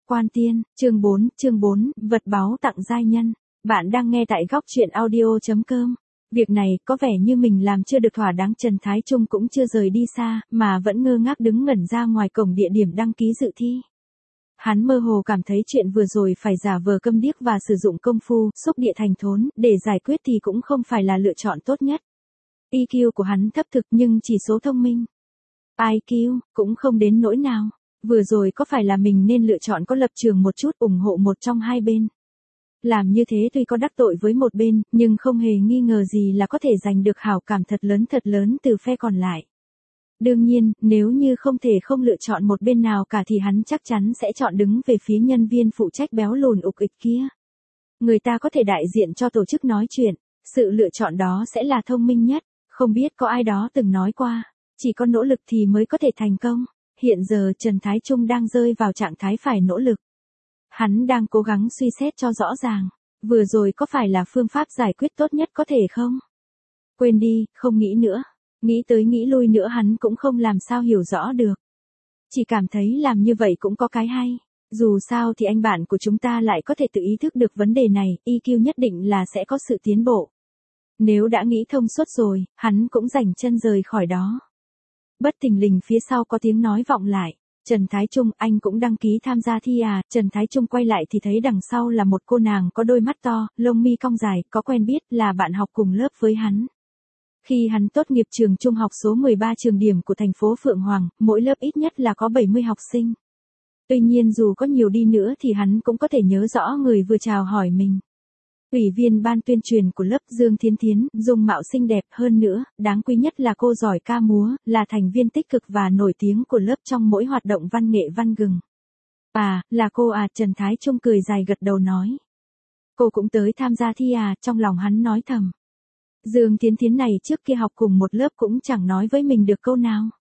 Quan Tiên, chương 4, vật báu tặng giai nhân. Bạn đang nghe tại góc truyện audio.com. Việc này có vẻ như mình làm chưa được thỏa đáng. Trần Thái Trung cũng chưa rời đi xa, mà vẫn ngơ ngác đứng ngẩn ra ngoài cổng địa điểm đăng ký dự thi. Hắn mơ hồ cảm thấy chuyện vừa rồi phải giả vờ câm điếc và sử dụng công phu, xúc địa thành thốn, để giải quyết thì cũng không phải là lựa chọn tốt nhất. EQ của hắn thấp thực nhưng chỉ số thông minh. IQ, cũng không đến nỗi nào. Vừa rồi có phải là mình nên lựa chọn có lập trường một chút, ủng hộ một trong hai bên. Làm như thế tuy có đắc tội với một bên, nhưng không hề nghi ngờ gì là có thể giành được hảo cảm thật lớn từ phe còn lại. Đương nhiên, nếu như không thể không lựa chọn một bên nào cả thì hắn chắc chắn sẽ chọn đứng về phía nhân viên phụ trách béo lùn ục ịch kia. Người ta có thể đại diện cho tổ chức nói chuyện, sự lựa chọn đó sẽ là thông minh nhất. Không biết có ai đó từng nói qua, chỉ có nỗ lực thì mới có thể thành công. Hiện giờ Trần Thái Trung đang rơi vào trạng thái phải nỗ lực. Hắn đang cố gắng suy xét cho rõ ràng, vừa rồi có phải là phương pháp giải quyết tốt nhất có thể không? Quên đi, không nghĩ nữa. Nghĩ tới nghĩ lui nữa hắn cũng không làm sao hiểu rõ được. Chỉ cảm thấy làm như vậy cũng có cái hay. Dù sao thì anh bạn của chúng ta lại có thể tự ý thức được vấn đề này, EQ nhất định là sẽ có sự tiến bộ. Nếu đã nghĩ thông suốt rồi, hắn cũng rảnh chân rời khỏi đó. Bất thình lình phía sau có tiếng nói vọng lại. Trần Thái Trung, anh cũng đăng ký tham gia thi à? Trần Thái Trung quay lại thì thấy đằng sau là một cô nàng có đôi mắt to, lông mi cong dài, có quen biết, là bạn học cùng lớp với hắn. Khi hắn tốt nghiệp trường trung học số 13 trường điểm của thành phố Phượng Hoàng, mỗi lớp ít nhất là có 70 học sinh. Tuy nhiên dù có nhiều đi nữa thì hắn cũng có thể nhớ rõ người vừa chào hỏi mình. Ủy viên ban tuyên truyền của lớp Dương Thiến Thiến, dung mạo xinh đẹp, hơn nữa, đáng quý nhất là cô giỏi ca múa, là thành viên tích cực và nổi tiếng của lớp trong mỗi hoạt động văn nghệ văn gừng. À, là cô à? Trần Thái Trung cười dài gật đầu nói. Cô cũng tới tham gia thi à? Trong lòng hắn nói thầm. Dương Thiến Thiến này trước kia học cùng một lớp cũng chẳng nói với mình được câu nào.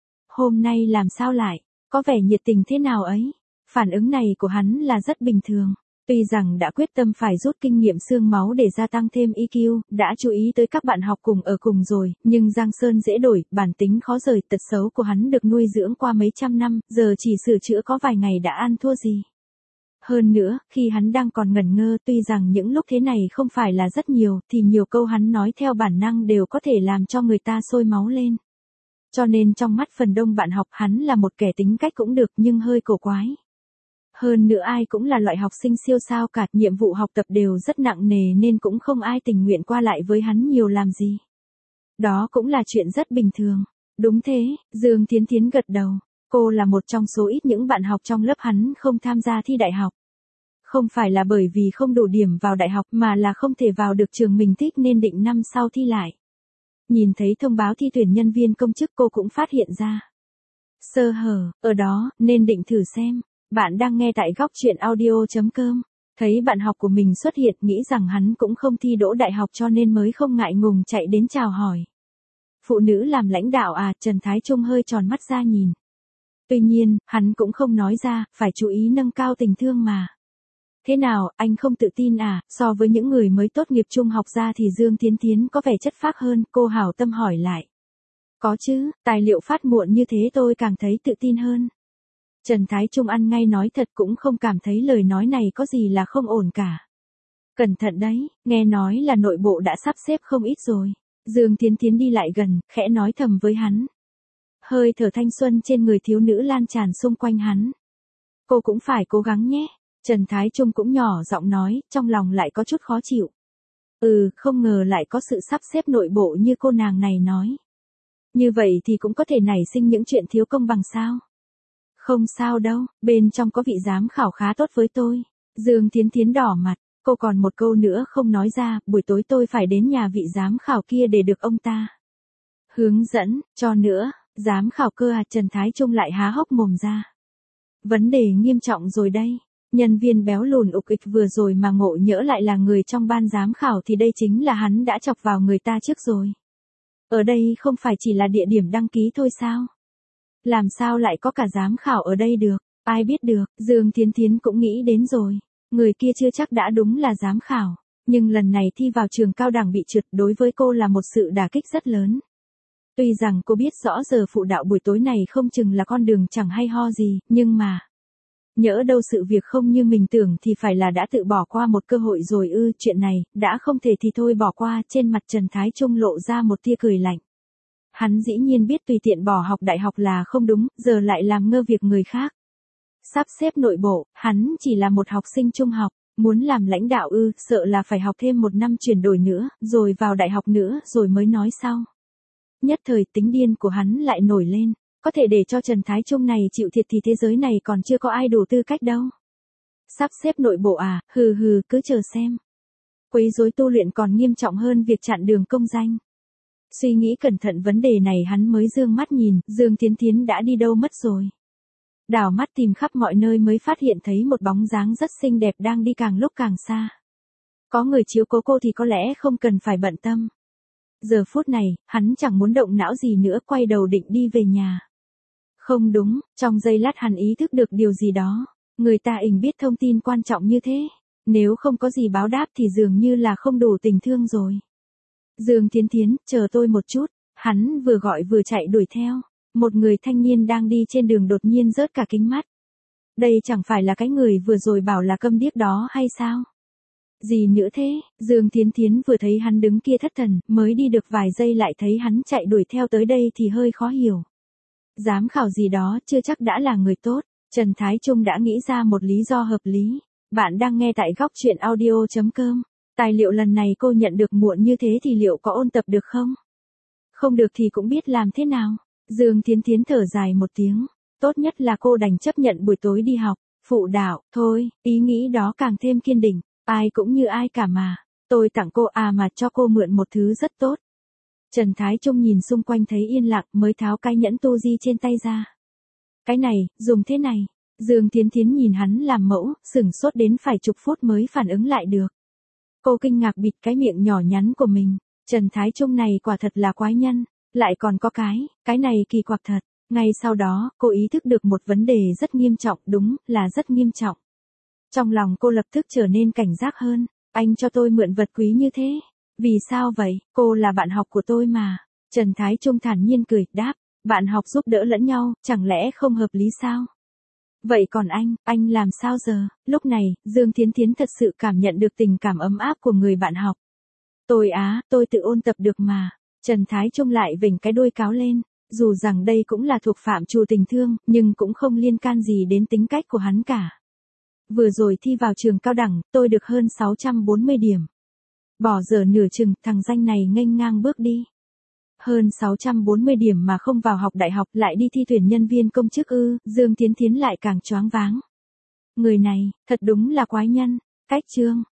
Hôm nay làm sao lại, có vẻ nhiệt tình thế nào ấy. Phản ứng này của hắn là rất bình thường. Tuy rằng đã quyết tâm phải rút kinh nghiệm xương máu để gia tăng thêm EQ, đã chú ý tới các bạn học cùng ở cùng rồi, nhưng Giang Sơn dễ đổi, bản tính khó rời, tật xấu của hắn được nuôi dưỡng qua mấy trăm năm, giờ chỉ sửa chữa có vài ngày đã ăn thua gì. Hơn nữa, khi hắn đang còn ngẩn ngơ, tuy rằng những lúc thế này không phải là rất nhiều, thì nhiều câu hắn nói theo bản năng đều có thể làm cho người ta sôi máu lên. Cho nên trong mắt phần đông bạn học hắn là một kẻ tính cách cũng được nhưng hơi cổ quái. Hơn nữa ai cũng là loại học sinh siêu sao cả, nhiệm vụ học tập đều rất nặng nề nên cũng không ai tình nguyện qua lại với hắn nhiều làm gì. Đó cũng là chuyện rất bình thường. Đúng thế, Dương Thiến Thiến gật đầu. Cô là một trong số ít những bạn học trong lớp hắn không tham gia thi đại học. Không phải là bởi vì không đủ điểm vào đại học mà là không thể vào được trường mình thích nên định năm sau thi lại. Nhìn thấy thông báo thi tuyển nhân viên công chức cô cũng phát hiện ra sơ hở ở đó nên định thử xem. Bạn đang nghe tại góc truyện audio.com. Thấy bạn học của mình xuất hiện, nghĩ rằng hắn cũng không thi đỗ đại học cho nên mới không ngại ngùng chạy đến chào hỏi. Phụ nữ làm lãnh đạo à? Trần Thái Trung hơi tròn mắt ra nhìn. Tuy nhiên, hắn cũng không nói ra, phải chú ý nâng cao tình thương mà. Thế nào, anh không tự tin à? So với những người mới tốt nghiệp trung học ra thì Dương Thiến Thiến có vẻ chất phác hơn, cô hảo tâm hỏi lại. Có chứ, tài liệu phát muộn như thế tôi càng thấy tự tin hơn. Trần Thái Trung ăn ngay nói thật cũng không cảm thấy lời nói này có gì là không ổn cả. Cẩn thận đấy, nghe nói là nội bộ đã sắp xếp không ít rồi. Dương Thiến Thiến đi lại gần, khẽ nói thầm với hắn. Hơi thở thanh xuân trên người thiếu nữ lan tràn xung quanh hắn. Cô cũng phải cố gắng nhé. Trần Thái Trung cũng nhỏ giọng nói, trong lòng lại có chút khó chịu. Không ngờ lại có sự sắp xếp nội bộ như cô nàng này nói. Như vậy thì cũng có thể nảy sinh những chuyện thiếu công bằng sao? Không sao đâu, bên trong có vị giám khảo khá tốt với tôi. Dương Thiến Thiến đỏ mặt, cô còn một câu nữa không nói ra, buổi tối tôi phải đến nhà vị giám khảo kia để được ông ta hướng dẫn, cho nữa, giám khảo cơ à? Trần Thái Trung lại há hốc mồm ra. Vấn đề nghiêm trọng rồi đây, nhân viên béo lùn ục ịch vừa rồi mà ngộ nhỡ lại là người trong ban giám khảo thì đây chính là hắn đã chọc vào người ta trước rồi. Ở đây không phải chỉ là địa điểm đăng ký thôi sao? Làm sao lại có cả giám khảo ở đây được, ai biết được, Dương Thiến Thiến cũng nghĩ đến rồi. Người kia chưa chắc đã đúng là giám khảo, nhưng lần này thi vào trường cao đẳng bị trượt đối với cô là một sự đả kích rất lớn. Tuy rằng cô biết rõ giờ phụ đạo buổi tối này không chừng là con đường chẳng hay ho gì, nhưng mà Nhỡ đâu sự việc không như mình tưởng thì phải là đã tự bỏ qua một cơ hội rồi ư, chuyện này, đã không thể thì thôi bỏ qua, trên mặt Trần Thái Trung lộ ra một tia cười lạnh. Hắn dĩ nhiên biết tùy tiện bỏ học đại học là không đúng, giờ lại làm ngơ việc người khác. Sắp xếp nội bộ, hắn chỉ là một học sinh trung học, muốn làm lãnh đạo ư, sợ là phải học thêm 1 năm chuyển đổi nữa, rồi vào đại học nữa, rồi mới nói sau. Nhất thời tính điên của hắn lại nổi lên, có thể để cho Trần Thái Trung này chịu thiệt thì thế giới này còn chưa có ai đủ tư cách đâu. Sắp xếp nội bộ à, hừ hừ, cứ chờ xem. Quấy rối tu luyện còn nghiêm trọng hơn việc chặn đường công danh. Suy nghĩ cẩn thận vấn đề này hắn mới dương mắt nhìn, Dương Tiến Tiến đã đi đâu mất rồi. Đảo mắt tìm khắp mọi nơi mới phát hiện thấy một bóng dáng rất xinh đẹp đang đi càng lúc càng xa. Có người chiếu cố cô thì có lẽ không cần phải bận tâm. Giờ phút này, hắn chẳng muốn động não gì nữa, quay đầu định đi về nhà. Không đúng, trong giây lát hắn ý thức được điều gì đó. Người ta biết thông tin quan trọng như thế. Nếu không có gì báo đáp thì dường như là không đủ tình thương rồi. Dương Tiến Tiến, chờ tôi một chút. Hắn vừa gọi vừa chạy đuổi theo. Một người thanh niên đang đi trên đường đột nhiên rớt cả kính mắt. Đây chẳng phải là cái người vừa rồi bảo là câm điếc đó hay sao? Gì nữa thế? Dương Tiến Tiến vừa thấy hắn đứng kia thất thần, mới đi được vài giây lại thấy hắn chạy đuổi theo tới đây thì hơi khó hiểu. Giám khảo gì đó chưa chắc đã là người tốt. Trần Thái Trung đã nghĩ ra một lý do hợp lý. Bạn đang nghe tại góc truyện audio.com. Tài liệu lần này cô nhận được muộn như thế thì liệu có ôn tập được không? Không được thì cũng biết làm thế nào. Dương Tiến Tiến thở dài một tiếng. Tốt nhất là cô đành chấp nhận buổi tối đi học. Phụ đạo, thôi, ý nghĩ đó càng thêm kiên định. Ai cũng như ai cả mà. Tôi tặng cô mà cho cô mượn một thứ rất tốt. Trần Thái Trung nhìn xung quanh thấy yên lặng mới tháo cái nhẫn tu di trên tay ra. Cái này, dùng thế này. Dương Tiến Tiến nhìn hắn làm mẫu, sửng sốt đến phải chục phút mới phản ứng lại được. Cô kinh ngạc bịt cái miệng nhỏ nhắn của mình. Trần Thái Trung này quả thật là quái nhân. Lại còn có cái này kỳ quặc thật. Ngay sau đó, cô ý thức được một vấn đề rất nghiêm trọng, đúng là rất nghiêm trọng. Trong lòng cô lập tức trở nên cảnh giác hơn. Anh cho tôi mượn vật quý như thế. Vì sao vậy? Cô là bạn học của tôi mà. Trần Thái Trung thản nhiên cười, đáp. Bạn học giúp đỡ lẫn nhau, chẳng lẽ không hợp lý sao? Vậy còn anh làm sao giờ? Lúc này, Dương Tiến Tiến thật sự cảm nhận được tình cảm ấm áp của người bạn học. Tôi tự ôn tập được mà. Trần Thái Trung lại vểnh cái đuôi cáo lên. Dù rằng đây cũng là thuộc phạm trù tình thương, nhưng cũng không liên can gì đến tính cách của hắn cả. Vừa rồi thi vào trường cao đẳng, tôi được hơn 640 điểm. Bỏ giờ nửa chừng, thằng danh này nghênh ngang bước đi. Hơn 640 điểm mà không vào học đại học lại đi thi tuyển nhân viên công chức ư, Dương Tiến Tiến lại càng choáng váng. Người này, thật đúng là quái nhân. Cách chương.